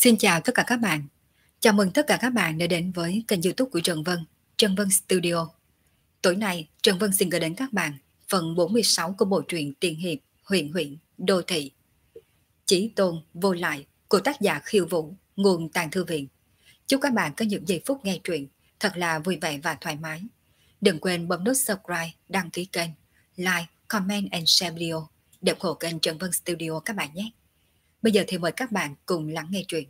Xin chào tất cả các bạn. Chào mừng tất cả các bạn đã đến với kênh YouTube của Trần Vân Studio. Tối nay, Trần Vân xin gửi đến các bạn phần 46 của bộ truyện tiền hiệp Huyền Huyễn Đô Thị. Chí tôn vô lại của tác giả Khiêu Vũ, nguồn Tàng Thư Viện. Chúc các bạn có những giây phút nghe truyện thật là vui vẻ và thoải mái. Đừng quên bấm nút subscribe, đăng ký kênh, like, comment and share video để ủng hộ kênh Trần Vân Studio các bạn nhé. Bây giờ thì mời các bạn cùng lắng nghe truyện.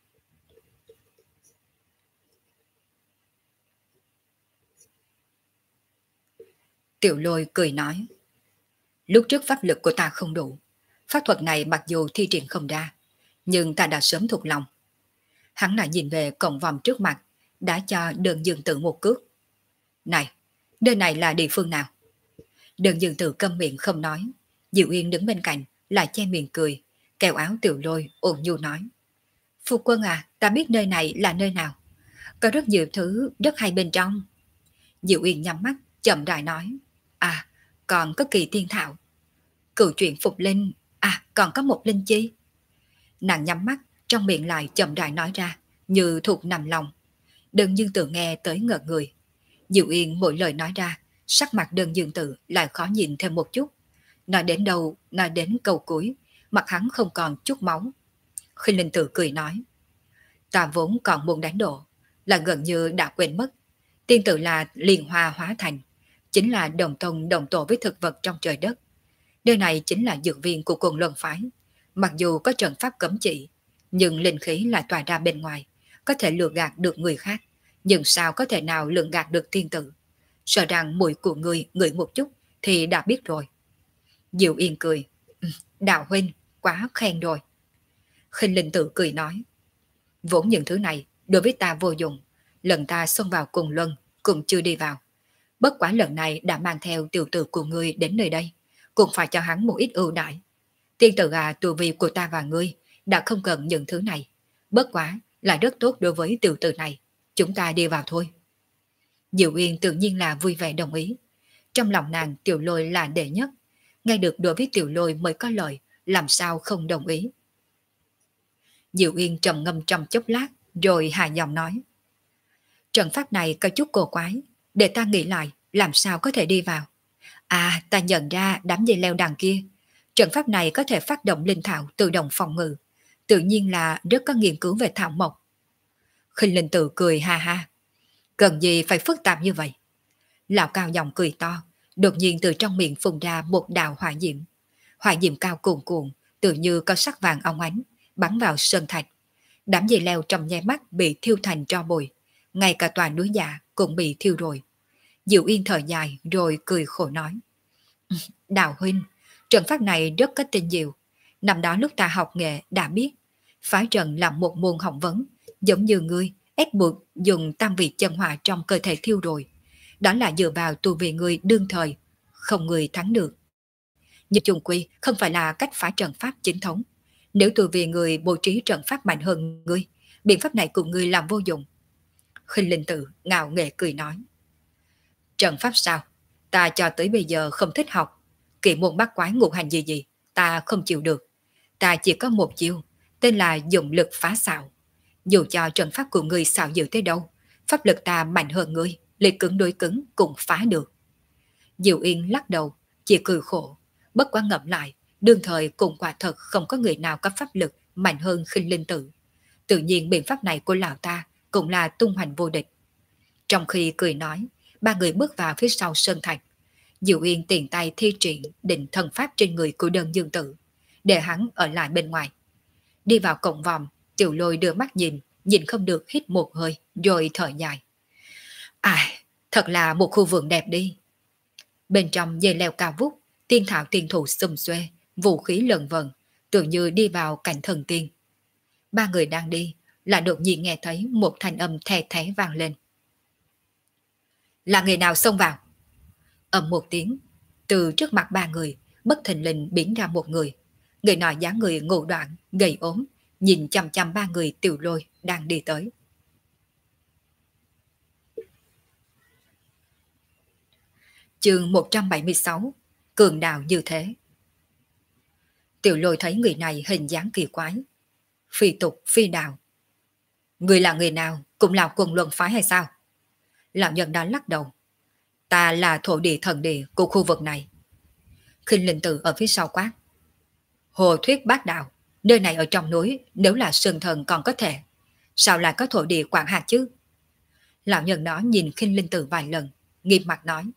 Tiểu Lôi cười nói, lúc trước pháp lực của ta không đủ, pháp thuật này mặc dù thi triển không ra, nhưng ta đã sớm thuộc lòng. Hắn lại nhìn về cổng vòm trước mặt, đã cho Đơn Dương Tử một cước. Này, nơi này là địa phương nào? Đơn Dương Tử câm miệng không nói, Diệu Yên đứng bên cạnh, lại che miệng cười, kéo áo Tiểu Lôi ôn nhu nói. Phu quân à, ta biết nơi này là nơi nào. Có rất nhiều thứ rất hay bên trong. Diệu Yên nhắm mắt, chậm rãi nói. À, còn có Kỳ Tiên Thảo. Cựu chuyện phục linh, à còn có một linh chi. Nàng nhắm mắt, trong miệng lại chậm rãi nói ra, như thuộc nằm lòng. Đơn Dương Tử nghe tới ngợt người. Diệu Yên mỗi lời nói ra, sắc mặt Đơn Dương Tử lại khó nhìn thêm một chút. Nói đến đâu, nói đến câu cuối, mặt hắn không còn chút máu. Khinh Linh Tử cười nói, ta vốn còn muốn đánh độ, là gần như đã quên mất. Tiên tử là liền hoa hóa thành, chính là đồng tông đồng tổ với thực vật trong trời đất. Nơi này chính là dược viên của Côn Luân phái. Mặc dù có trận pháp cấm chỉ, nhưng linh khí lại tỏa ra bên ngoài, có thể lừa gạt được người khác, nhưng sao có thể nào lường gạt được tiên tử? Sợ rằng mùi của người ngửi một chút thì đã biết rồi. Diệu Yên cười, Đạo huynh, quá khen rồi. Khinh Linh Tử cười nói, vốn những thứ này đối với ta vô dụng, lần ta xông vào cùng luân cũng chưa đi vào. Bất quá lần này đã mang theo tiểu tử của ngươi đến nơi đây, cũng phải cho hắn một ít ưu đãi. Tiên tử à, tu vi của ta và ngươi đã không cần những thứ này. Bất quá là rất tốt đối với tiểu tử này. Chúng ta đi vào thôi. Diệu Uyên tự nhiên là vui vẻ đồng ý. Trong lòng nàng Tiểu Lôi là đệ nhất. Nghe được đối với Tiểu Lôi mới có lời, làm sao không đồng ý. Diệu Uyên trầm ngâm trong chốc lát, rồi hạ giọng nói. Trận pháp này có chút cổ quái, để ta nghĩ lại làm sao có thể đi vào. À, ta nhận ra đám dây leo đằng kia. Trận pháp này có thể phát động linh thảo tự động phòng ngự. Tự nhiên là rất có nghiên cứu về thảo mộc. Khinh Linh Tử cười ha ha. Cần gì phải phức tạp như vậy? Lão Cao giọng cười to, đột nhiên từ trong miệng phun ra một đạo hỏa diễm. Hỏa diễm cao cuồn cuộn, tự như có sắc vàng óng ánh, bắn vào sơn thạch. Đám dây leo trong nháy mắt bị thiêu thành tro bụi, ngay cả tòa núi giả cũng bị thiêu rồi. Diệu Yên thở dài rồi cười khổ nói. Đạo huynh, trận pháp này rất có tinh diệu. Năm đó lúc ta học nghệ đã biết, phái trận là một môn học vấn, giống như ngươi ép buộc dùng tam vị chân hỏa trong cơ thể thiêu rồi. Đó là dựa vào tu vi ngươi đương thời, không người thắng được. Nhưng chung quy không phải là cách phá trận pháp chính thống. Nếu tu vi người bố trí trận pháp mạnh hơn ngươi, biện pháp này cùng ngươi làm vô dụng. Khinh Linh Tử ngạo nghễ cười nói. Trận pháp sao? Ta cho tới bây giờ không thích học. Kỵ môn bắt quái ngũ hành gì, ta không chịu được. Ta chỉ có một chiêu, tên là dụng lực phá xạo. Dù cho trận pháp của ngươi xạo dữ tới đâu, pháp lực ta mạnh hơn ngươi, liệt cứng đối cứng cũng phá được. Diệu Yên lắc đầu, chỉ cười khổ. Bất quá ngẫm lại, đương thời cùng quả thật không có người nào có pháp lực mạnh hơn Khinh Linh Tử. Tự nhiên biện pháp này của lão ta cũng là tung hoành vô địch. Trong khi cười nói, ba người bước vào phía sau sơn thạch. Diệu Yên tiền tay thi triển định thần pháp trên người của Đơn Dương Tử, để hắn ở lại bên ngoài. Đi vào cổng vòm, Tiểu Lôi đưa mắt nhìn, nhìn không được hít một hơi, rồi thở dài. Ai, thật là một khu vườn đẹp đi. Bên trong dây leo cao vút, tiên thảo tiên thụ xum xuê, vũ khí lợn vần, tưởng như đi vào cảnh thần tiên. Ba người đang đi, lại đột nhiên nghe thấy một thanh âm the thé vang lên. Là người nào xông vào? Ầm một tiếng, từ trước mặt ba người, bất thình lình biến ra một người. Người nọ dáng người ngộ đoạn, gầy ốm, nhìn chăm chăm ba người Tiểu Lôi đang đi tới. Chương 176, Cường đạo như thế. Tiểu Lôi thấy người này hình dáng kỳ quái. Phi tục, phi đạo, Người là người nào, cũng là Quân Luân phái hay sao? Lão nhân đó lắc đầu. Ta là thổ địa thần địa của khu vực này. Khinh Linh Tử ở phía sau quát. Hồ thuyết bác đạo, nơi này ở trong núi, nếu là sơn thần còn có thể. Sao lại có thổ địa quản hạt chứ? Lão nhân đó nhìn Khinh Linh Tử vài lần, nghiêm mặt nói.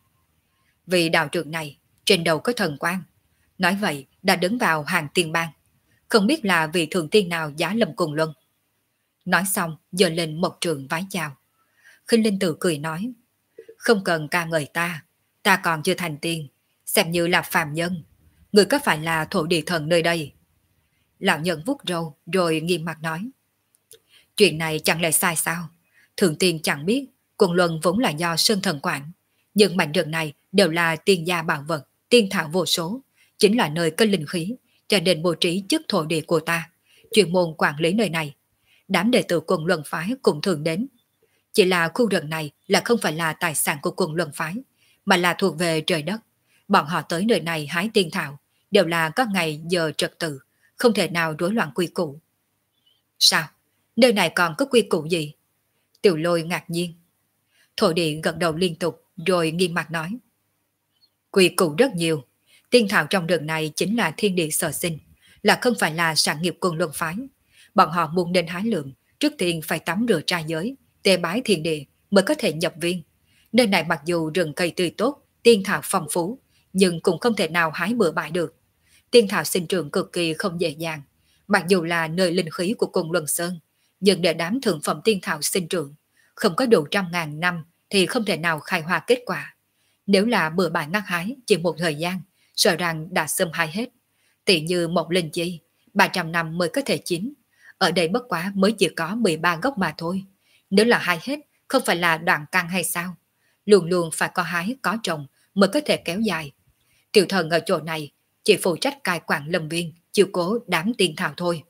Vì đạo trượng này, trên đầu có thần quan. Nói vậy đã đứng vào hàng tiên bang. Không biết là vị thượng tiên nào giá lâm cùng luân. Nói xong, giơ lên một trường vái chào. Khinh Linh Tử cười nói. Không cần ca ngợi ta còn chưa thành tiên, xem như là phàm nhân. Người có phải là thổ địa thần nơi đây? Lão nhân vuốt râu rồi nghiêm mặt nói. Chuyện này chẳng lẽ sai sao? Thượng tiên chẳng biết, Quần Luân vốn là do Sơn Thần quản. Nhưng mảnh rừng này đều là tiên gia bảo vật, tiên thảo vô số, chính là nơi có linh khí, cho nên bố trí chức thổ địa của ta, chuyên môn quản lý nơi này. Đám đệ tử Quần Luân phái cũng thường đến. Chỉ là khu rừng này là không phải là tài sản của Quần Luân phái, mà là thuộc về trời đất. Bọn họ tới nơi này hái tiên thảo, đều là có ngày giờ trật tự, không thể nào rối loạn quy củ. Sao? Nơi này còn có quy củ gì? Tiểu Lôi ngạc nhiên. Thổ địa gật đầu liên tục rồi nghiêm mặt nói. Quy củ rất nhiều. Tiên thảo trong rừng này chính là thiên địa sở sinh, là không phải là sản nghiệp Quần Luân phái. Bọn họ muốn đến hái lượng, trước tiên phải tắm rửa trai giới, tế bái thiên địa mới có thể nhập viên. Nơi này mặc dù rừng cây tươi tốt, tiên thảo phong phú, nhưng cũng không thể nào hái bừa bãi được. Tiên thảo sinh trưởng cực kỳ không dễ dàng. Mặc dù là nơi linh khí của Côn Luân Sơn, nhưng để đám thượng phẩm tiên thảo sinh trưởng, không có đủ 100.000 năm thì không thể nào khai hoa kết quả. Nếu là bừa bãi ngắt hái chỉ một thời gian, sợ rằng đã sớm hái hết. Tỷ như một linh chi, 300 năm mới có thể chín. Ở đây bất quá mới chỉ có 13 gốc mà thôi. Nếu là hái hết, không phải là đoạn căn hay sao? Luôn luôn phải có hái có trồng mới có thể kéo dài. Tiểu thần ở chỗ này chỉ phụ trách cai quản lâm viên, chiều cố đám tiên thảo thôi.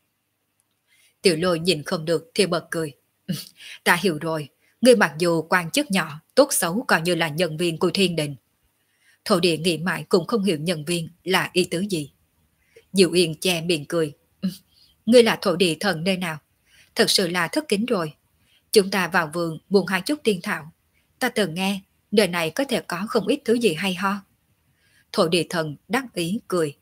Tiểu Lôi nhìn không được thì bật cười. Ta hiểu rồi, ngươi mặc dù quan chức nhỏ, tốt xấu coi như là nhân viên của thiên đình. Thổ địa nghĩ mãi cũng không hiểu nhân viên là ý tứ gì. Diệu Yên che miệng cười. Ngươi là thổ địa thần nơi nào? Thật sự là thất kính rồi. Chúng ta vào vườn buồn hai chút tiên thảo. Ta từng nghe, đời này có thể có không ít thứ gì hay ho. Thổ địa thần đắc ý cười.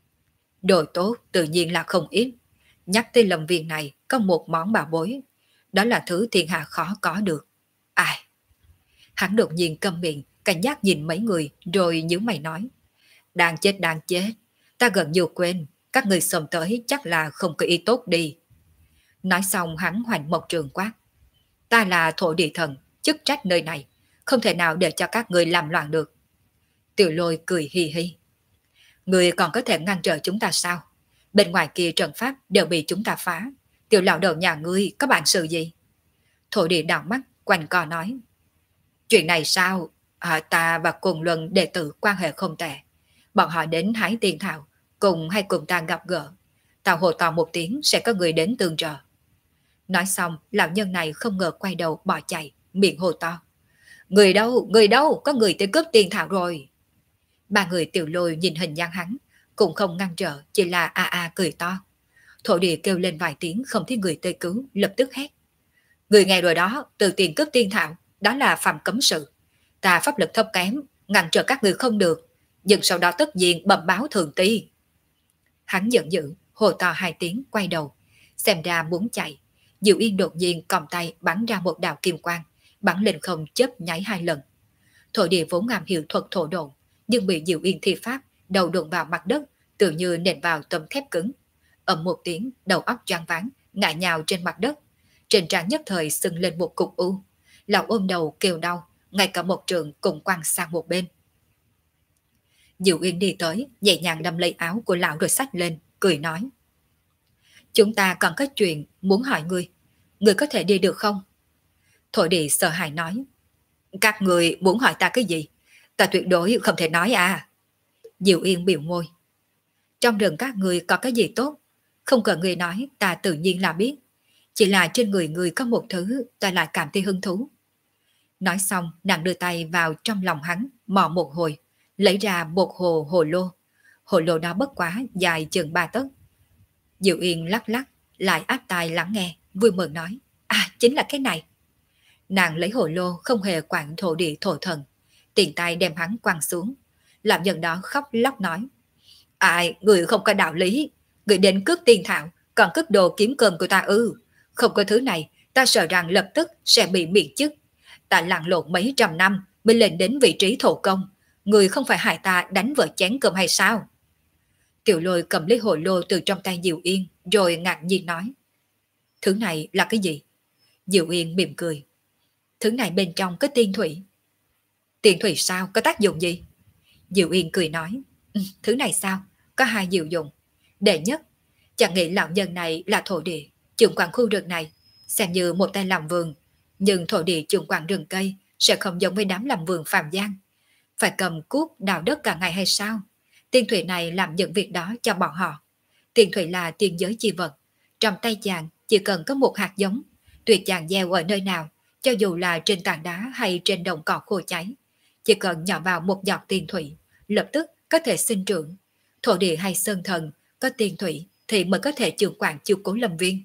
Đồ tốt tự nhiên là không ít. Nhắc tới lâm viên này có một món bảo bối. Đó là thứ thiên hạ khó có được. Ai? Hắn đột nhiên câm miệng, cảnh giác nhìn mấy người rồi nhíu mày nói. Đang chết. Ta gần như quên, các người xông tới chắc là không có ý tốt đi. Nói xong hắn hoành một trường quát. Ta là thổ địa thần, chức trách nơi này, không thể nào để cho các người làm loạn được. Tiểu Lôi cười hi hi. Người còn có thể ngăn trở chúng ta sao? Bên ngoài kia trận pháp đều bị chúng ta phá. Tiểu lão đầu nhà ngươi có bản sự gì? Thổ địa đảo mắt, quanh co nói. Chuyện này sao? Ta và Cùng Luân đệ tử quan hệ không tệ. Bọn họ đến hái tiên thảo, cùng ta gặp gỡ. Tao hồ to một tiếng sẽ có người đến tương trợ. Nói xong, lão nhân này không ngờ quay đầu bỏ chạy, miệng hồ to. Người đâu, có người tới cướp tiên thảo rồi. Ba người Tiểu Lôi nhìn hình dáng hắn, cũng không ngăn trở, chỉ là cười to. Thổ địa kêu lên vài tiếng không thấy người tới cứu, lập tức hét. Người nghe rồi đó, từ tiền cướp tiên thảo, đó là phạm cấm sự. Ta pháp lực thấp kém, ngăn trở các người không được, nhưng sau đó tất nhiên bẩm báo thường ty. Hắn giận dữ, hồ to hai tiếng quay đầu, xem ra muốn chạy. Diệu Yên đột nhiên còng tay bắn ra một đạo kim quang, bắn lên không chớp nháy 2 lần. Thổ địa vốn am hiểu thuật thổ độn, nhưng bị Diệu Yên thi pháp, đầu đụng vào mặt đất, tự như nện vào tấm thép cứng. Ầm một tiếng, đầu óc choáng váng, ngã nhào trên mặt đất. Trên trán nhất thời sưng lên một cục u. Lão ôm đầu kêu đau, ngay cả một trường cùng quăng sang một bên. Diệu Yên đi tới, nhẹ nhàng đâm lấy áo của lão rồi xách lên, cười nói. Chúng ta còn có chuyện muốn hỏi ngươi. Ngươi có thể đi được không? Thổ địa sợ hãi nói. Các người muốn hỏi ta cái gì? Ta tuyệt đối không thể nói à. Diệu Yên biểu môi. Trong rừng các người có cái gì tốt? Không cần người nói, ta tự nhiên là biết. Chỉ là trên người người có một thứ ta lại cảm thấy hứng thú. Nói xong, nàng đưa tay vào trong lòng hắn, mò một hồi, lấy ra một hồ lô. Hồ lô đó bất quá dài chừng 3 tấc. Diệu Yên lắc lắc, lại áp tai lắng nghe, vui mừng nói. À, chính là cái này. Nàng lấy hồ lô không hề quản thổ địa thổ thần, tiền tay đem hắn quăng xuống. Làm nhân đó khóc lóc nói, ai, người không có đạo lý, người đến cướp tiền thảo, còn cướp đồ kiếm cơm của ta ư. Không có thứ này, ta sợ rằng lập tức sẽ bị miệt chức. Ta lặn lộn mấy trăm năm mới lên đến vị trí thổ công, người không phải hại ta đánh vợ chén cơm hay sao? Tiểu Lôi cầm lấy hồ lô từ trong tay Diệu Yên, rồi ngạc nhiên nói, thứ này là cái gì? Diệu Yên mỉm cười, thứ này bên trong có tiên thủy. Tiên thủy sao, có tác dụng gì? Diệu Yên cười nói, thứ này sao, có hai diệu dụng. Đệ nhất, chẳng nghĩ lão nhân này là thổ địa, trưởng quản khu rừng này, xem như một tay làm vườn, nhưng thổ địa trưởng quản rừng cây sẽ không giống với đám làm vườn phàm gian. Phải cầm cuốc đào đất cả ngày hay sao? Tiên thủy này làm những việc đó cho bọn họ. Tiên thủy là tiên giới chi vật, trong tay chàng chỉ cần có một hạt giống, tuyệt chàng gieo ở nơi nào, cho dù là trên tảng đá hay trên đồng cỏ khô cháy, chỉ cần nhỏ vào một giọt tiên thủy, lập tức có thể sinh trưởng. Thổ địa hay sơn thần có tiên thủy thì mới có thể trưởng quản chiếu cố lâm viên.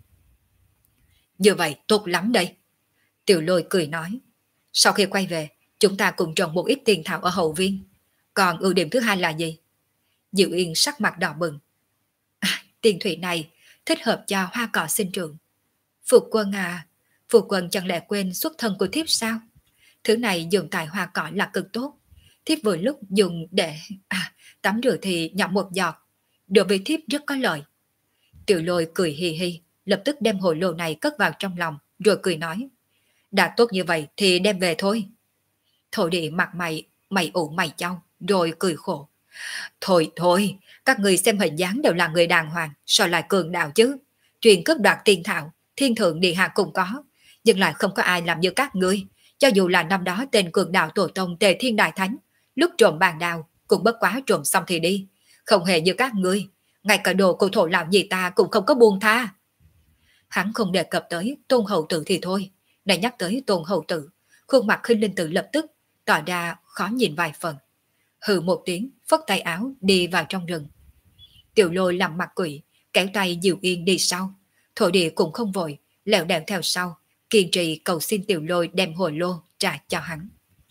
Như vậy tốt lắm đây. Tiểu Lôi cười nói, sau khi quay về, chúng ta cùng trồng một ít tiền thảo ở hậu viên. Còn ưu điểm thứ hai là gì? Diệu Yên sắc mặt đỏ bừng. Tiền thủy này thích hợp cho hoa cỏ sinh trưởng. Phục quân à, Phục quân chẳng lẽ quên xuất thân của thiếp sao? Thứ này dùng tại hoa cỏ là cực tốt. Thiếp vừa lúc dùng để tắm rửa thì nhỏ một giọt, đối với thiếp rất có lợi. Tiểu Lôi cười hì hì, lập tức đem hồ lô này cất vào trong lòng, rồi cười nói, đã tốt như vậy thì đem về thôi. Thổ địa mặt mày ủ mày chau, rồi cười khổ. Thôi thôi, các người xem hình dáng đều là người đàng hoàng, sao lại cường đạo chứ? Chuyện cướp đoạt tiền thảo, thiên thượng địa hạ cũng có, nhưng lại không có ai làm như các ngươi. Cho dù là năm đó tên cường đạo tổ tông Tề Thiên Đại Thánh, lúc trộm bàn đào cũng bất quá trộm xong thì đi, không hề như các ngươi, ngay cả đồ của thổ lão gì ta cũng không có buông tha. Hắn không đề cập tới Tôn Hậu Tử thì thôi, này nhắc tới Tôn Hậu Tử, khuôn mặt Khinh Linh Tử lập tức tỏ ra khó nhìn vài phần. Hừ một tiếng, phất tay áo đi vào trong rừng. Tiểu Lôi làm mặt quỷ, kéo tay Diệu Yên đi sau. Thổ địa cũng không vội, lẹo đẹo theo sau, kiên trì cầu xin Tiểu Lôi đem hồ lô trả cho hắn.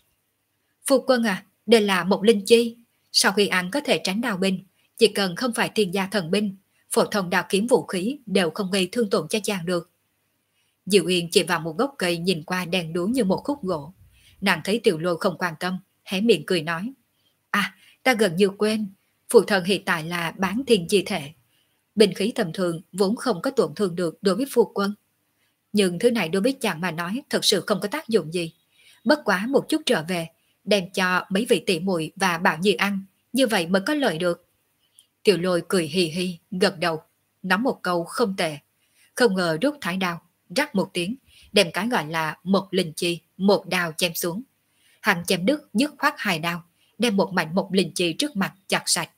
Phu quân à, đây là một linh chi. Sau khi ăn có thể tránh đao binh, chỉ cần không phải thiên gia thần binh, phổ thông đao kiếm vũ khí đều không gây thương tổn cho chàng được. Diệu Yên chỉ vào một gốc cây nhìn qua đen đúa như một khúc gỗ. Nàng thấy Tiểu Lôi không quan tâm, hé miệng cười nói, ta gần như quên, phụ thần hiện tại là bán thiên chi thể. Binh khí tầm thường vốn không có tổn thương được đối với phu quân. Nhưng thứ này đối với chàng mà nói thật sự không có tác dụng gì. Bất quá một chút trở về, đem cho mấy vị tỷ muội và Bảo Nhi ăn, như vậy mới có lợi được. Tiểu Lôi cười hì hì, gật đầu, nói một câu không tệ. Không ngờ rút thái đao, rắc một tiếng, đem cái gọi là một linh chi, một đao chém xuống. Hắn chém đứt dứt khoát hai đao, đem một mảnh một linh chi trước mặt chặt sạch.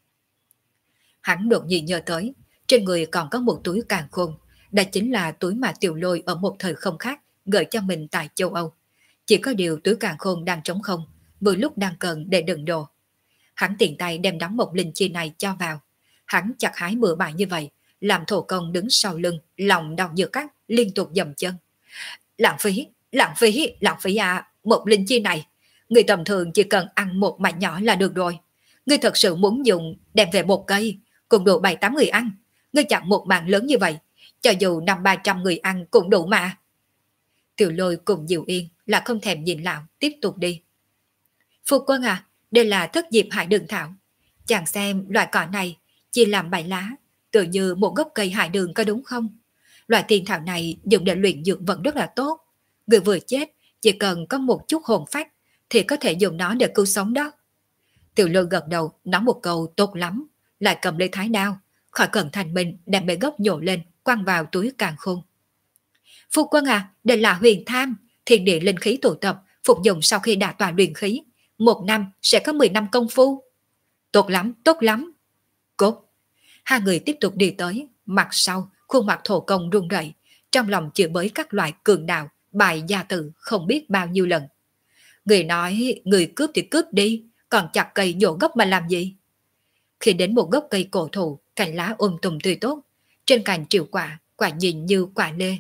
Hắn đột nhiên nhớ tới, trên người còn có một túi càn khôn, đó chính là túi mà Tiểu Lôi ở một thời không khác gửi cho mình tại châu Âu. Chỉ có điều túi càn khôn đang trống không, vừa lúc đang cần để đựng đồ. Hắn tiện tay đem đóng một linh chi này cho vào. Hắn chặt hái bừa bãi như vậy, làm thổ công đứng sau lưng, lòng đau như cắt, liên tục dầm chân. Lãng phí, lãng phí, lãng phí à, một linh chi này. Người tầm thường chỉ cần ăn một mảnh nhỏ là được rồi. Ngươi thật sự muốn dùng đem về một cây, cùng đủ 7-8 người ăn. Ngươi chặt một mạng lớn như vậy, cho dù 500-300 người ăn cũng đủ mà. Tiểu Lôi cùng Diệu Yên là không thèm nhìn lão, tiếp tục đi. Phu quân à, đây là thất diệp hải đường thảo. Chàng xem loại cỏ này chỉ làm 7 lá, tự như một gốc cây hải đường có đúng không? Loại tiền thảo này dùng để luyện dược vẫn rất là tốt. Người vừa chết, chỉ cần có một chút hồn phách thì có thể dùng nó để cứu sống đó. Tiểu Lôi gật đầu nói một câu tốt lắm, lại cầm lấy thái đao, khỏi cần thành mình đem bể gốc nhổ lên, quăng vào túi càn khôn. Phu quân à, đây là huyền tham, thiên địa linh khí tụ tập, phục dụng sau khi đạt tòa luyện khí. 1 năm sẽ có 10 năm công phu. Tốt lắm, tốt lắm. Cốt. Hai người tiếp tục đi tới, mặt sau, khuôn mặt thổ công run rẩy, trong lòng chửi bới các loại cường đạo, bài gia tử không biết bao nhiêu lần. Người nói, người cướp thì cướp đi, còn chặt cây nhổ gốc mà làm gì? Khi đến một gốc cây cổ thụ, cành lá tùm tươi tốt, trên cành triệu quả, quả nhìn như quả lê,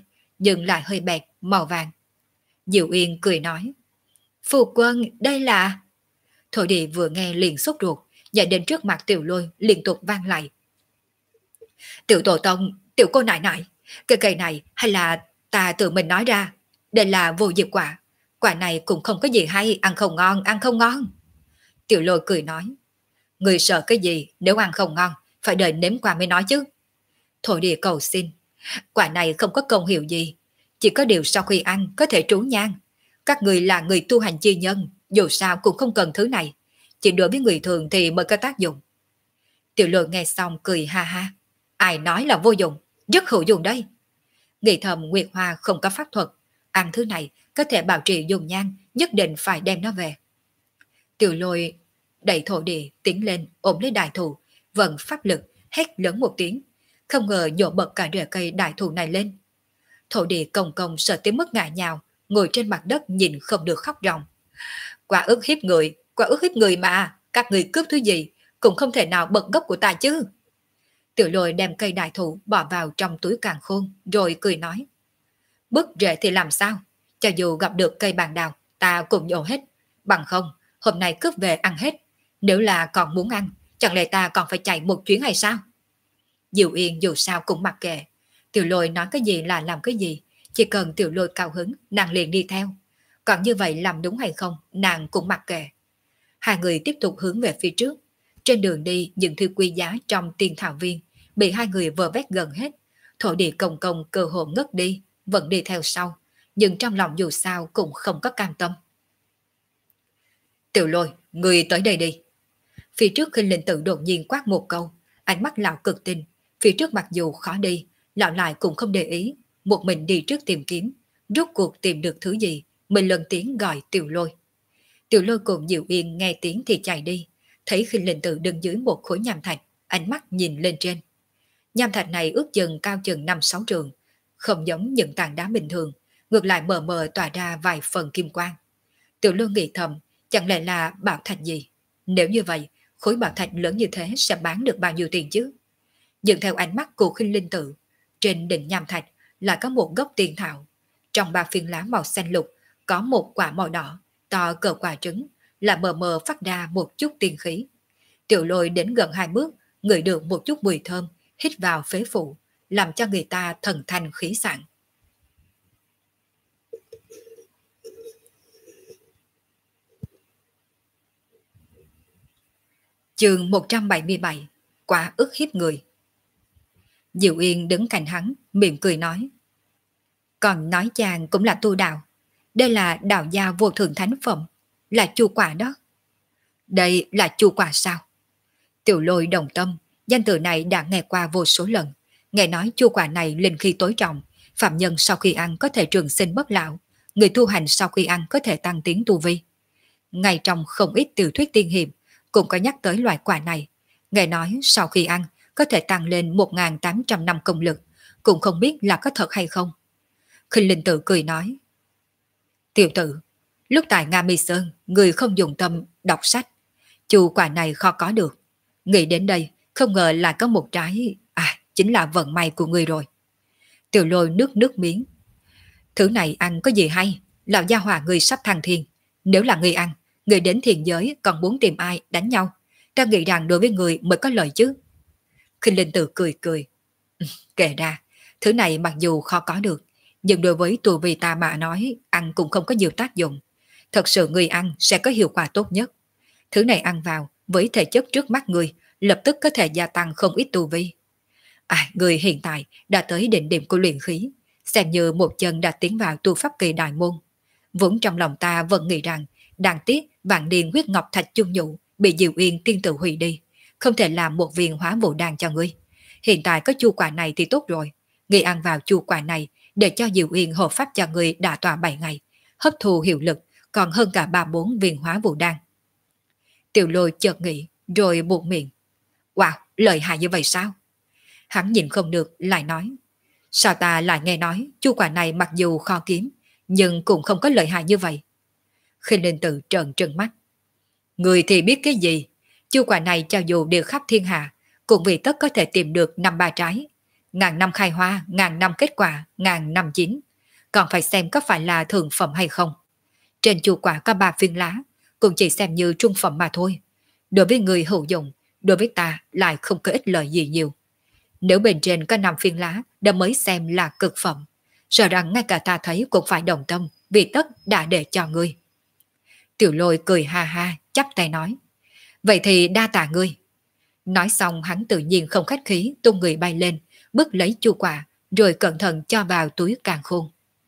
nhưng lại hơi bẹt, màu vàng. Diệu Uyên cười nói, phu quân, đây là... Thổ địa vừa nghe liền sốt ruột, nhảy đến trước mặt Tiểu Lôi liên tục vang lại. Tiểu tổ tông, tiểu cô nại nại, cái cây này hay là ta tự mình nói ra, đây là vô diệp quả, quả này cũng không có gì hay, ăn không ngon, ăn không ngon. Tiểu Lôi cười nói, người sợ cái gì, nếu ăn không ngon, phải đợi nếm qua mới nói chứ. Thổ địa cầu xin, quả này không có công hiệu gì, chỉ có điều sau khi ăn có thể trú nhang. Các người là người tu hành chi nhân, dù sao cũng không cần thứ này, chỉ đối với người thường thì mới có tác dụng. Tiểu Lôi nghe xong cười ha ha, ai nói là vô dụng, rất hữu dụng đây. Nghĩ thầm Nguyệt Hoa không có pháp thuật, ăn thứ này có thể bảo trì dùng nhang, nhất định phải đem nó về. Tiểu Lôi đẩy thổ địa tiến lên ôm lấy đại thụ, vận pháp lực, hét lớn một tiếng, không ngờ nhổ bật cả rễ cây đại thụ này lên. Thổ địa cồng cồng sợ tới mức ngã nhào, ngồi trên mặt đất nhìn không được khóc ròng. Quả ức hiếp người, quả ức hiếp người mà, các người cướp thứ gì, cũng không thể nào bật gốc của ta chứ. Tiểu Lôi đem cây đại thụ bỏ vào trong túi càn khôn, rồi cười nói, bứt rễ thì làm sao, cho dù gặp được cây bàn đào, ta cũng nhổ hết, bằng không, hôm nay cướp về ăn hết, nếu là còn muốn ăn, chẳng lẽ ta còn phải chạy một chuyến hay sao? Diệu Yên dù sao cũng mặc kệ, Tiểu Lôi nói cái gì là làm cái gì, chỉ cần Tiểu Lôi cao hứng, nàng liền đi theo. Còn như vậy làm đúng hay không, nàng cũng mặc kệ. Hai người tiếp tục hướng về phía trước. Trên đường đi, những thứ quý giá trong tiên thảo viên bị hai người vơ vét gần hết. Thổ địa công công cơ hồ ngất đi, vẫn đi theo sau, nhưng trong lòng dù sao cũng không có cam tâm. Tiểu Lôi, người tới đây đi. Phía trước Khinh Linh Tử đột nhiên quát một câu, ánh mắt lão cực tinh. Phía trước mặc dù khó đi, lão lại cũng không để ý, một mình đi trước tìm kiếm, rốt cuộc tìm được thứ gì, mình lần tiếng gọi Tiểu Lôi. Tiểu Lôi cùng Diệu Yên nghe tiếng thì chạy đi, thấy Khinh Linh Tử đứng dưới một khối nham thạch, ánh mắt nhìn lên trên. Nham thạch này ước chừng cao chừng 5-6 trượng, không giống những tảng đá bình thường, ngược lại mờ mờ tỏa ra vài phần kim quang. Tiểu Lôi nghĩ thầm, chẳng lẽ là bảo thạch gì? Nếu như vậy, khối bảo thạch lớn như thế sẽ bán được bao nhiêu tiền chứ? Dừng theo ánh mắt của Khinh Linh Tử, trên đỉnh nham thạch là có một gốc tiên thảo. Trong 3 phiến lá màu xanh lục có một quả màu đỏ, to cỡ quả trứng, là mờ mờ phát ra một chút tiên khí. Tiểu Lôi đến gần 2 bước, ngửi được một chút mùi thơm, hít vào phế phủ, làm cho người ta thần thanh khí sảng. Chương 177, quả ức hiếp người. Diệu Yên đứng cạnh hắn, miệng cười nói, còn nói chàng cũng là tu đạo, đây là đạo gia vô thượng thánh phẩm, là chu quả đó. Đây là chu quả sao? Tiểu Lôi đồng tâm, danh từ này đã nghe qua vô số lần, nghe nói chu quả này linh khí tối trọng, phạm nhân sau khi ăn có thể trường sinh bất lão, người tu hành sau khi ăn có thể tăng tiến tu vi. Ngay trong không ít tiểu thuyết tiên hiệp cũng có nhắc tới loại quả này, nghe nói sau khi ăn có thể tăng lên 1.800 năm công lực, cũng không biết là có thật hay không. Khinh Linh Tử cười nói, tiểu tử, lúc tại Nga Mi Sơn, người không dùng tâm đọc sách, chu quả này khó có được. Nghĩ đến đây, không ngờ là có một trái, chính là vận may của người rồi. Tiểu Lôi nước miếng. Thứ này ăn có gì hay, lão gia hỏa người sắp thăng thiên. Nếu là người ăn, người đến thiền giới còn muốn tìm ai đánh nhau. Ta nghĩ rằng đối với người mới có lợi chứ. Khinh Linh Tử cười cười. Kể ra, thứ này mặc dù khó có được, nhưng đối với tù vi ta mà nói, ăn cũng không có nhiều tác dụng. Thật sự người ăn sẽ có hiệu quả tốt nhất. Thứ này ăn vào, với thể chất trước mắt người, lập tức có thể gia tăng không ít tu vi. Người hiện tại đã tới đỉnh điểm của luyện khí, xem như một chân đã tiến vào tu pháp kỳ đại môn. Vốn trong lòng ta vẫn nghĩ rằng, đáng tiếc vạn niên huyết ngọc thạch chung nhụ bị Diệu Yên tiên tử hủy đi, không thể làm một viên hóa vụ đan cho ngươi. Hiện tại có chu quả này thì tốt rồi, ngươi ăn vào chu quả này để cho Diệu Yên hộ pháp cho ngươi đã tọa 7 ngày, hấp thu hiệu lực còn hơn cả 3-4 viên hóa vụ đan. Tiểu Lôi chợt nghĩ, rồi buộc miệng. Wow, lợi hại như vậy sao? Hắn nhìn không được, lại nói. Sao ta lại nghe nói chu quả này mặc dù khó kiếm, nhưng cũng không có lợi hại như vậy. Khinh Linh Tử trợn trừng mắt. Người thì biết cái gì? Chu quả này cho dù đều khắp thiên hạ, cũng vì tất có thể tìm được 5-3 trái. 1000 năm khai hoa, 1000 năm kết quả, 1000 năm chín. còn phải xem có phải là thượng phẩm hay không. Trên chu quả có 3 viên lá, cũng chỉ xem như trung phẩm mà thôi. Đối với người hữu dụng, đối với ta lại không có ích lợi gì nhiều. Nếu bên trên có 5 viên lá đã mới xem là cực phẩm, sợ rằng ngay cả ta thấy cũng phải đồng tâm vì tất đã để cho ngươi. Tiểu Lôi cười ha ha, chắp tay nói. Vậy thì đa tạ ngươi. Nói xong hắn tự nhiên không khách khí tung người bay lên, bước lấy chu quả, rồi cẩn thận cho vào túi càn khôn.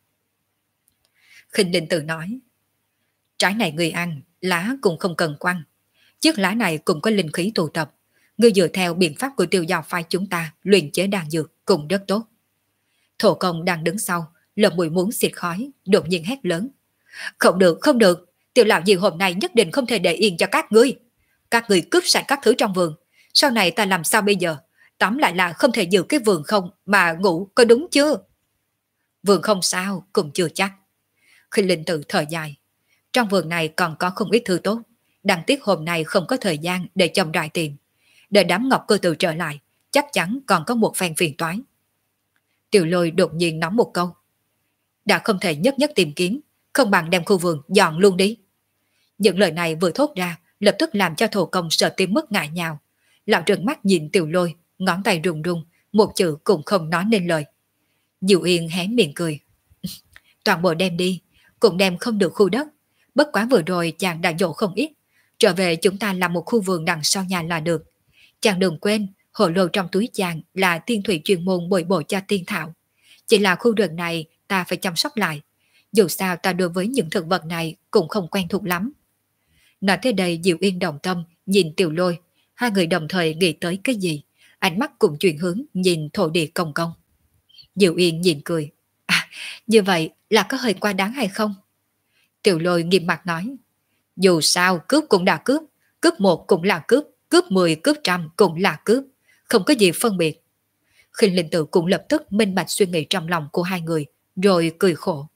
Khinh Linh Tử nói. Trái này ngươi ăn, lá cũng không cần quăng. Chiếc lá này cũng có linh khí tụ tập. Ngươi dựa theo biện pháp của Tiêu Giao phái chúng ta luyện chế đan dược cũng rất tốt. Thổ công đang đứng sau, lầm mùi muốn xịt khói, đột nhiên hét lớn. Không được, không được, Tiểu lão gì hôm nay nhất định không thể để yên cho các ngươi. Các ngươi cướp sạch các thứ trong vườn. Sau này ta làm sao bây giờ? Tóm lại là không thể giữ cái vườn không mà ngủ, có đúng chưa? Vườn không sao, cũng chưa chắc. Khinh Linh Tử thở dài. Trong vườn này còn có không ít thứ tốt. Đáng tiếc hôm nay không có thời gian để chồng đại tìm. Đợi đám Ngọc Cơ Tử trở lại, chắc chắn còn có một phen phiền toái. Tiểu Lôi đột nhiên nói một câu. Đã không thể nhất nhất tìm kiếm, không bằng đem khu vườn dọn luôn đi. Những lời này vừa thốt ra, lập tức làm cho Thổ Công sợ tim mất ngại nhào. Lão trừng mắt nhìn Tiểu Lôi, ngón tay run run, một chữ cũng không nói nên lời. Diệu Yên hé miệng cười. Toàn bộ đem đi, cũng đem không được khu đất. Bất quá vừa rồi chàng đã dỗ không ít. Trở về chúng ta làm một khu vườn đằng sau nhà là được. Chàng đừng quên, hồ lô trong túi chàng là tiên thủy chuyên môn bồi bổ cho tiên thảo. Chỉ là khu rừng này ta phải chăm sóc lại. Dù sao ta đối với những thực vật này cũng không quen thuộc lắm. Nói tới đây Diệu Yên đồng tâm, nhìn Tiểu Lôi. Hai người đồng thời nghĩ tới cái gì. Ánh mắt cũng chuyển hướng nhìn thổ địa công công. Diệu Yên nhìn cười. À, như vậy là có hơi quá đáng hay không? Tiểu Lôi nghiêm mặt nói. Dù sao cướp cũng đã cướp. Cướp 1 cũng là cướp. Cướp 10, cướp 100 cũng là cướp. Không có gì phân biệt. Khinh Linh Tử cũng lập tức minh bạch suy nghĩ trong lòng của hai người. Rồi cười khổ.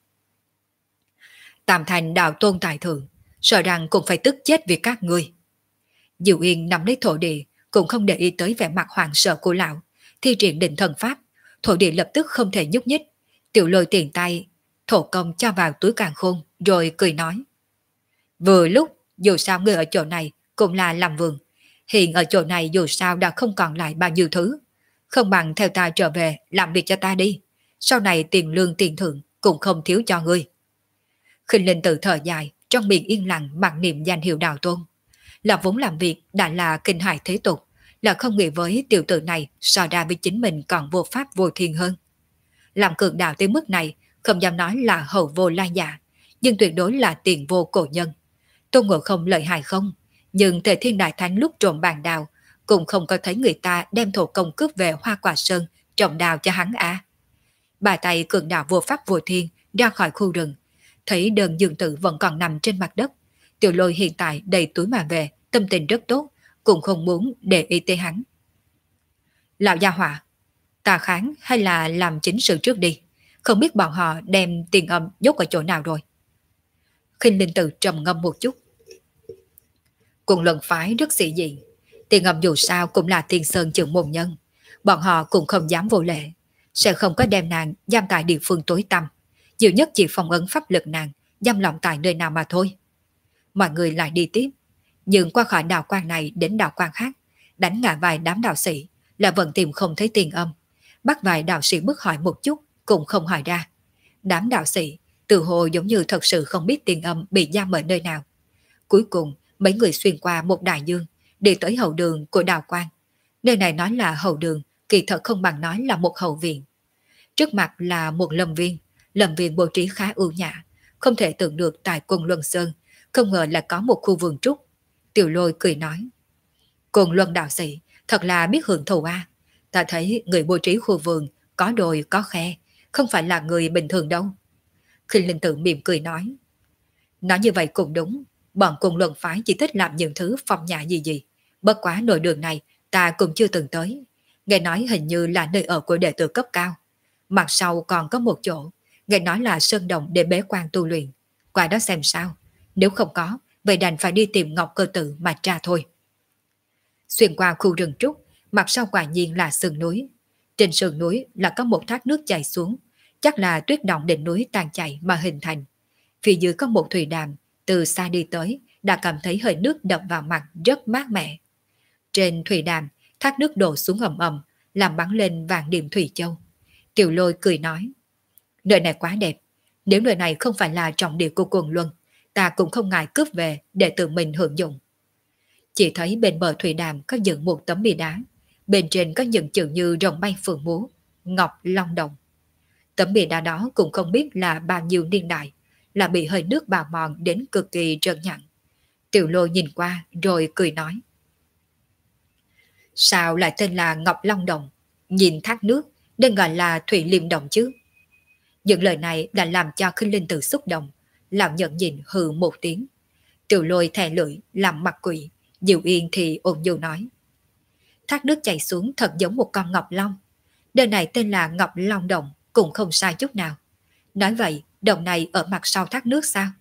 Tam Thành đạo tôn tài thượng, sợ rằng cũng phải tức chết vì các ngươi. Diệu Yên nắm lấy thổ địa, cũng không để ý tới vẻ mặt hoảng sợ của lão, thi triển định thần pháp, thổ địa lập tức không thể nhúc nhích. Tiểu Lôi tiền tay, Thổ Công cho vào túi càn khôn, rồi cười nói. Vừa lúc, dù sao ngươi ở chỗ này cũng là làm vườn, hiện ở chỗ này dù sao đã không còn lại bao nhiêu thứ, không bằng theo ta trở về làm việc cho ta đi, sau này tiền lương tiền thưởng cũng không thiếu cho ngươi. Khinh Linh Tử thở dài, trong miệng yên lặng mặc niệm danh hiệu đạo tôn. Là vốn làm việc đã là kinh hại thế tục, là không nghĩ với tiểu tử này so ra với chính mình còn vô pháp vô thiên hơn. Làm cường đạo tới mức này, không dám nói là hậu vô lai giả, nhưng tuyệt đối là tiền vô cổ nhân. Tôn Ngộ Không lợi hại không, nhưng Tề Thiên Đại Thánh lúc trộm bàn đào, cũng không có thấy người ta đem Thổ Công cướp về Hoa Quả Sơn trồng đào cho hắn à. Bà tay cường đạo vô pháp vô thiên ra khỏi khu rừng, thấy đơn dương tử vẫn còn nằm trên mặt đất. Tiểu Lôi hiện tại đầy túi mà về, tâm tình rất tốt, cũng không muốn để ý tới hắn. Lão gia hỏa, ta kháng hay là làm chính sự trước đi, không biết bọn họ đem tiền âm dốc ở chỗ nào rồi. Khinh Linh Tử trầm ngâm một chút. Cùng luận phái rất sĩ diện, tiền âm dù sao cũng là Tiên Sơn trưởng môn nhân, bọn họ cũng không dám vô lệ, sẽ không có đem nàng giam tại địa phương tối tăm, nhiều nhất chỉ phong ấn pháp lực nàng, giam lòng tại nơi nào mà thôi. Mọi người lại đi tiếp, nhưng qua khỏi đạo quan này đến đạo quan khác, đánh ngã vài đám đạo sĩ là vẫn tìm không thấy tiền âm, bắt vài đạo sĩ bước hỏi một chút cũng không hỏi ra. Đám đạo sĩ tự hồ giống như thật sự không biết tiền âm bị giam ở nơi nào. Cuối cùng mấy người xuyên qua một đại dương, đi tới hậu đường của đạo quan. Nơi này nói là hậu đường, kỳ thật không bằng nói là một hậu viện. Trước mặt là một lâm viên bố trí khá ưu nhã, không thể tưởng được tại Côn Luân Sơn, không ngờ là có một khu vườn trúc. Tiểu Lôi cười nói, Côn Luân đạo sĩ thật là biết hưởng thụ a. Ta thấy người bố trí khu vườn có đồi có khe, không phải là người bình thường đâu. Khinh Linh Tử mỉm cười nói như vậy cũng đúng, bọn Côn Luân phái chỉ thích làm những thứ phong nhã gì gì. Bất quá nội đường này ta cũng chưa từng tới, nghe nói hình như là nơi ở của đệ tử cấp cao. Mặt sau còn có một chỗ, nghe nói là sơn động để bế quan tu luyện, qua đó xem sao. Nếu không có, vậy đành phải đi tìm Ngọc Cơ Tử mà tra thôi. Xuyên qua khu rừng trúc, mặt sau quả nhiên là sườn núi. Trên sườn núi là có một thác nước chảy xuống, chắc là tuyết động đỉnh núi tan chảy mà hình thành. Phía dưới có một thủy đàm, từ xa đi tới, đã cảm thấy hơi nước đập vào mặt rất mát mẻ. Trên thủy đàm, thác nước đổ xuống ầm ầm, làm bắn lên vàng điểm thủy châu. Tiểu Lôi cười nói, nơi này quá đẹp, nếu nơi này không phải là trọng địa của quần luân, ta cũng không ngại cướp về để tự mình hưởng dụng. Chỉ thấy bên bờ thủy đàm có dựng một tấm bia đá, bên trên có những chữ như rồng bay phượng múa, ngọc long đồng. Tấm bia đá đó cũng không biết là bao nhiêu niên đại, là bị hơi nước bào mòn đến cực kỳ trơn nhẵn. Tiểu Lôi nhìn qua rồi cười nói, sao lại tên là Ngọc Long Đồng, nhìn thác nước nên gọi là Thủy Liêm Đồng chứ? Những lời này đã làm cho Khinh Linh Tử xúc động, lão nhận nhìn hừ một tiếng. Tiểu Lôi thè lưỡi làm mặt quỷ, Diệu Yên thì ôn nhu nói, thác nước chảy xuống thật giống một con ngọc long, nơi này tên là Ngọc Long Đồng cũng không sai chút nào. Nói vậy, đồng này ở mặt sau thác nước sao?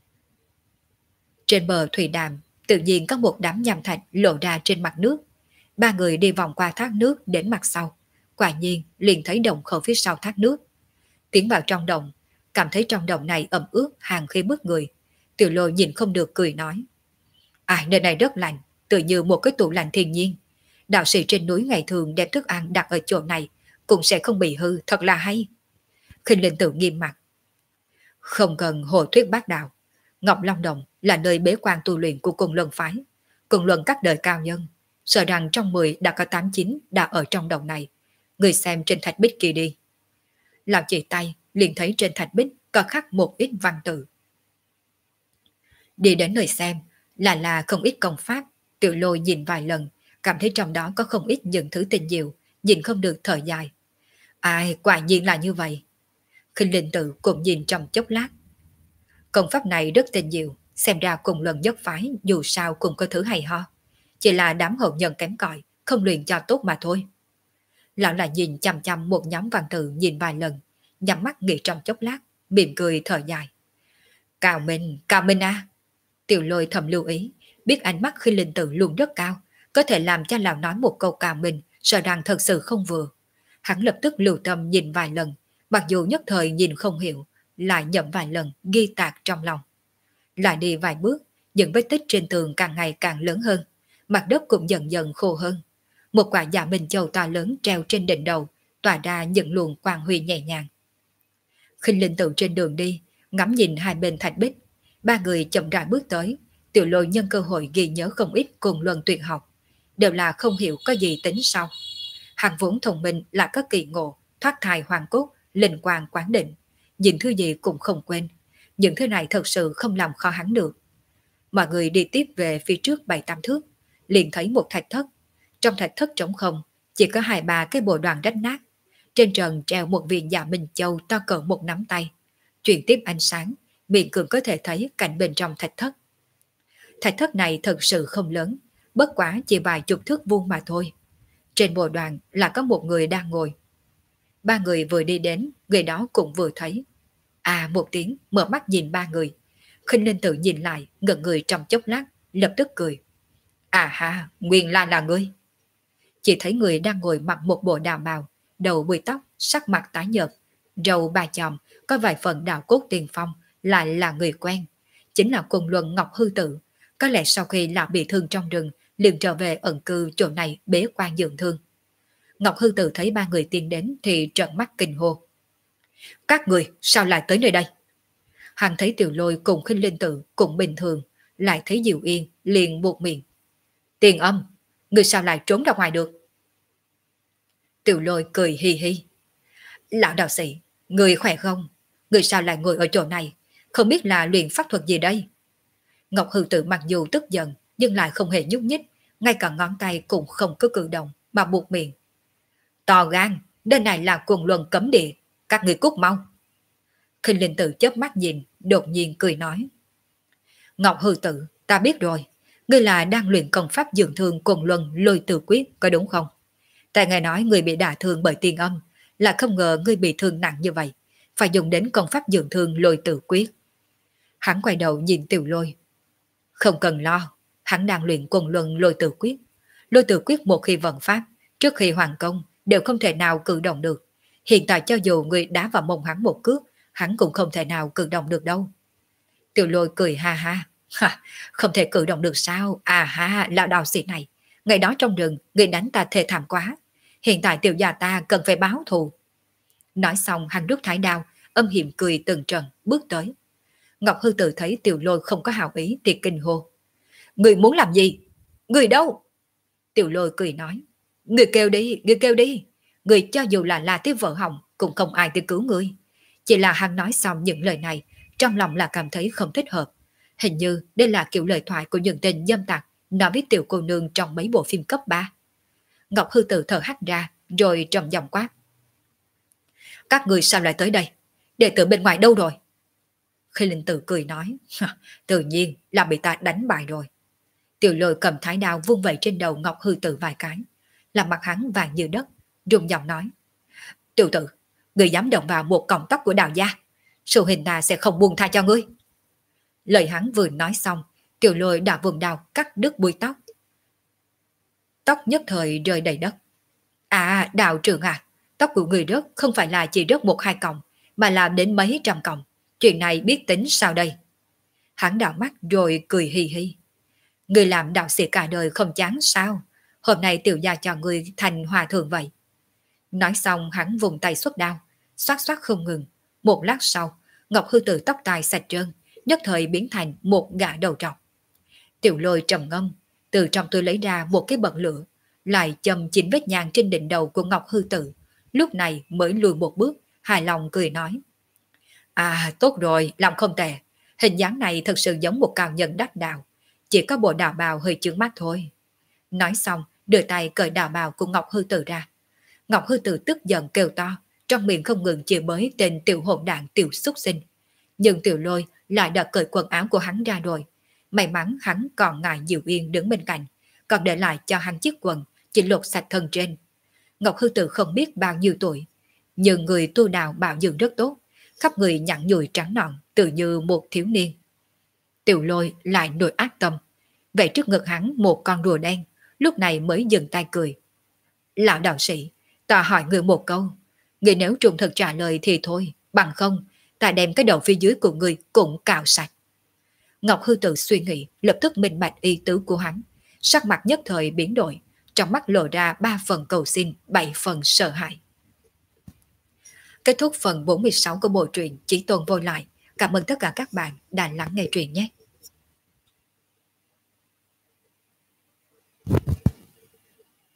Trên bờ thủy đàm, tự nhiên có một đám nham thạch lộ ra trên mặt nước. Ba người đi vòng qua thác nước đến mặt sau. Quả nhiên liền thấy đồng khẩu phía sau thác nước. Tiến vào trong đồng, cảm thấy trong đồng này ẩm ướt hàng khí bức người. Tiểu Lôi nhìn không được cười nói, nơi này rất lạnh, tự như một cái tủ lạnh thiên nhiên. Đạo sĩ trên núi ngày thường đem thức ăn đặt ở chỗ này cũng sẽ không bị hư, thật là hay. Khinh Linh Tử nghiêm mặt, không cần hồ thuyết bác đạo. Ngọc Long Đồng là nơi bế quan tu luyện của Cùng Luân phái, Cùng Luân các đời cao nhân. Sợ rằng trong 10 đã có 8-9 đã ở trong đồng này. Người xem trên thạch bích kia đi. Lão chỉ tay liền thấy trên thạch bích có khắc một ít văn tự. Đi đến nơi xem là không ít công pháp. Tiểu Lôi nhìn vài lần, cảm thấy trong đó có không ít những thứ tình diệu, nhìn không được thở dài. Quả nhiên là như vậy. Khinh Linh Tử cũng nhìn trong chốc lát. Công pháp này rất tình diệu, xem ra Cùng Luân nhất phái dù sao cũng có thứ hay ho. Chỉ là đám hậu nhân kém cỏi, không luyện cho tốt mà thôi. Lão là nhìn chăm chăm một nhóm văn tự nhìn vài lần, nhắm mắt nghĩ trong chốc lát, mỉm cười thở dài. Cao Minh à! Tiểu Lôi thầm lưu ý, biết ánh mắt Khinh Linh Tử luôn rất cao, có thể làm cho lão nói một câu Cao Minh, sợ rằng thật sự không vừa. Hắn lập tức lưu tâm nhìn vài lần, mặc dù nhất thời nhìn không hiểu, lại nhậm vài lần ghi tạc trong lòng. Lại đi vài bước, những vết tích trên tường càng ngày càng lớn hơn, mặt đất cũng dần dần khô hơn. Một quả Dạ Minh Châu to lớn treo trên đỉnh đầu, tỏa ra những luồng quang huy nhẹ nhàng. Khinh Linh Tử trên đường đi, ngắm nhìn hai bên thạch bích. Ba người chậm rãi bước tới, Tiểu Lôi nhân cơ hội ghi nhớ không ít Cùng Luân tuyệt học, đều là không hiểu có gì tính sau. Hàng vốn thông minh là có kỳ ngộ, thoát thai hoàng cốt, linh quang quán định, nhìn thứ gì cũng không quên. Những thứ này thật sự không làm khó hắn được. Mọi người đi tiếp về phía trước 7-8 thước, liền thấy một thạch thất. Trong thạch thất trống không, chỉ có 2-3 cái bộ đoàn rách nát. Trên trần treo một viên Dạ Minh Châu to cỡ một nắm tay. Chuyển tiếp ánh sáng, miệng cường có thể thấy cảnh bên trong thạch thất. Thạch thất này thật sự không lớn, bất quá chỉ vài chục thước vuông mà thôi. Trên bộ đoàn là có một người đang ngồi. Ba người vừa đi đến, người đó cũng vừa thấy. Một tiếng, mở mắt nhìn ba người. Khinh Linh Tử nhìn lại, ngẩn người trong chốc lát, lập tức cười. Nguyên là ngươi. Chỉ thấy người đang ngồi mặc một bộ đào bào, đầu bùi tóc, sắc mặt tái nhợt, râu ba chòm, có vài phần đạo cốt tiền phong, lại là người quen. Chính là Cùng Luân Ngọc Hư Tử. Có lẽ sau khi lão bị thương trong rừng, liền trở về ẩn cư chỗ này bế quan dưỡng thương. Ngọc Hư Tử thấy ba người tiến đến thì trợn mắt kinh hô. Các người sao lại tới nơi đây? Hắn thấy Tiểu Lôi cùng Khinh Linh Tử cũng bình thường, lại thấy Diệu Yên liền buộc miệng. Tiền Âm, người sao lại trốn ra ngoài được? Tiểu Lôi cười hi hi. Lão đạo sĩ, người khỏe không? Người sao lại ngồi ở chỗ này? Không biết là luyện pháp thuật gì đây? Ngọc Hư Tử mặc dù tức giận nhưng lại không hề nhúc nhích, ngay cả ngón tay cũng không có cử động mà buộc miệng. To gan, nơi này là Cùng Luân cấm địa, các người cút mau. Khinh Linh Tử chớp mắt nhìn, đột nhiên cười nói. Ngọc Hư Tử, ta biết rồi, ngươi là đang luyện công pháp dưỡng thương Cùng Luân Lôi Tử Quyết, có đúng không? Tại ngài nói ngươi bị đả thương bởi Tiên Âm, là không ngờ ngươi bị thương nặng như vậy, phải dùng đến công pháp dưỡng thương Lôi Tử Quyết. Hắn quay đầu nhìn Tiểu Lôi. Không cần lo, hắn đang luyện Cùng Luân Lôi Tử Quyết. Lôi Tử Quyết một khi vận pháp, trước khi hoàn công đều không thể nào cử động được, Hiện tại cho dù người đá vào mông hắn một cước, hắn cũng không thể nào cử động được đâu. Tiểu Lôi cười ha ha. Ha, không thể cử động được sao? À ha, lão đạo sĩ này. Ngày đó trong rừng, người đánh ta thê thảm quá. Hiện tại tiểu gia ta cần phải báo thù. Nói xong hắn rút thái đao, âm hiểm cười từng trận, bước tới. Ngọc Hư Tử thấy Tiểu Lôi không có hào ý thì kinh hô. Người muốn làm gì? Người đâu? Tiểu Lôi cười nói. Người kêu đi, người kêu đi. Người cho dù là tiếp vợ hồng cũng không ai tới cứu người. Chỉ là hắn nói xong những lời này, trong lòng là cảm thấy không thích hợp. Hình như đây là kiểu lời thoại của những tên dâm tặc nói với tiểu cô nương trong mấy bộ phim cấp 3. Ngọc Hư Tử thở hắt ra, rồi trầm giọng quát. Các người sao lại tới đây? Đệ tử bên ngoài đâu rồi? Khi Linh Tử cười nói. Tự nhiên là bị ta đánh bại rồi. Tiểu Lôi cầm thái đao vung vẩy trên đầu Ngọc Hư Tử vài cái, làm mặt hắn vàng như đất, rung giọng nói. Tiểu tử, người dám động vào một cọng tóc của Đào gia, Sư huynh ta sẽ không buông tha cho ngươi. Lời hắn vừa nói xong, Tiểu Lôi đã vùng đao cắt đứt búi tóc. Tóc nhất thời rơi đầy đất. À, đạo trưởng à, tóc của người rớt không phải là chỉ rớt một hai cọng, mà là đến mấy trăm cọng. Chuyện này biết tính sao đây? Hắn đảo mắt rồi cười hi hi. Người làm đạo sĩ cả đời không chán sao? Hôm nay tiểu gia cho người thành hòa thượng vậy. Nói xong hắn vùng tay xuất đao, xoát xoát không ngừng. Một lát sau, Ngọc Hư Tử tóc tai sạch trơn, nhất thời biến thành một gã đầu trọc. Tiểu Lôi trầm ngâm, từ trong tôi lấy ra một cái bật lửa, lại châm 9 vết nhang trên đỉnh đầu của Ngọc Hư Tử. Lúc này mới lùi một bước, hài lòng cười nói. À, tốt rồi, làm không tệ. Hình dáng này thật sự giống một cao nhân đắc đạo. Chỉ có bộ đạo bào hơi chướng mắt thôi. Nói xong, đưa tay cởi đạo bào của Ngọc Hư Tử ra. Ngọc Hư Tử tức giận kêu to, trong miệng không ngừng chửi bới tên tiểu hỗn đạn tiểu xúc sinh. Nhưng Tiểu Lôi lại đã cởi quần áo của hắn ra rồi. May mắn hắn còn ngại Diệu Yên đứng bên cạnh, còn để lại cho hắn chiếc quần, chỉ lột sạch thân trên. Ngọc Hư Tử không biết bao nhiêu tuổi, nhưng người tu đạo bảo dưỡng rất tốt, khắp người nhẵn nhụi trắng nõn, tự như một thiếu niên. Tiểu Lôi lại nổi ác tâm, vậy trước ngực hắn một con rùa đen, lúc này mới dừng tay cười. Lão đạo sĩ, ta hỏi người một câu, người nếu trung thực trả lời thì thôi, bằng không, ta đem cái đầu phía dưới của người cũng cạo sạch. Ngọc Hư Tử suy nghĩ, lập tức minh bạch ý tứ của hắn, sắc mặt nhất thời biến đổi, trong mắt lộ ra 3 phần cầu xin, 7 phần sợ hãi. Kết thúc phần 46 của bộ truyện Chí Tôn Vô Lại. Cảm ơn tất cả các bạn đã lắng nghe truyện nhé.